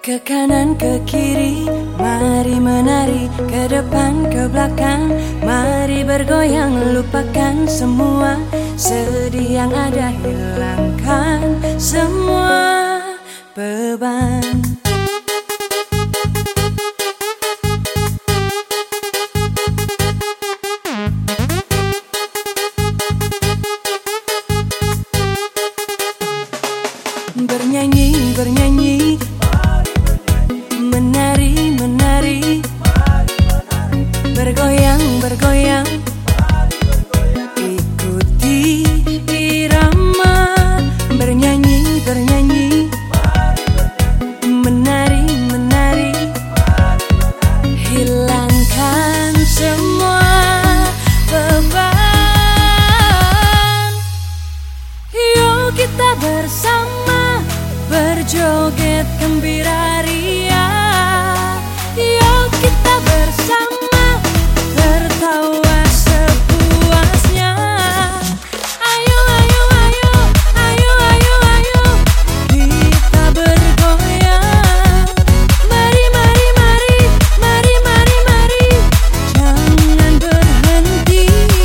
Ke kanan, ke kiri, mari menari. Ke depan, ke belakang, mari bergoyang. Lupakan semua sedih yang ada, hilangkan semua beban. Bernyanyi, bernyanyi, menari, menari, bergoyang, bergoyang, ikuti irama. Bernyanyi, bernyanyi, menari, menari, hilangkan semua beban. Yuk kita bersama berjoget gembira ria. Yuk kita bersama tertawa sepuasnya. Ayo, ayo, ayo, ayo, ayo, ayo, kita bergoyang. Mari, mari, mari, mari, mari, mari, jangan berhenti.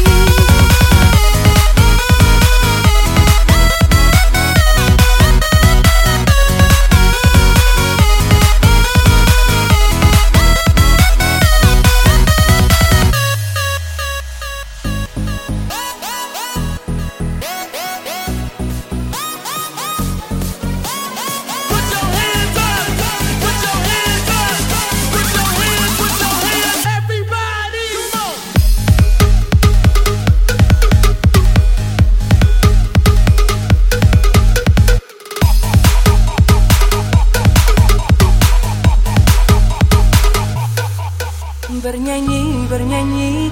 Bernyanyi, bernyanyi,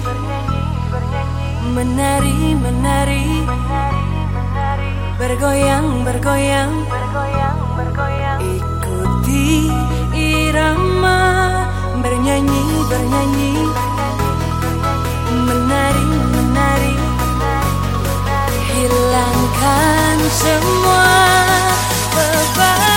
menari, menari, bergoyang, bergoyang, ikuti irama. Bernyanyi, bernyanyi, menari, menari, hilangkan semua beban.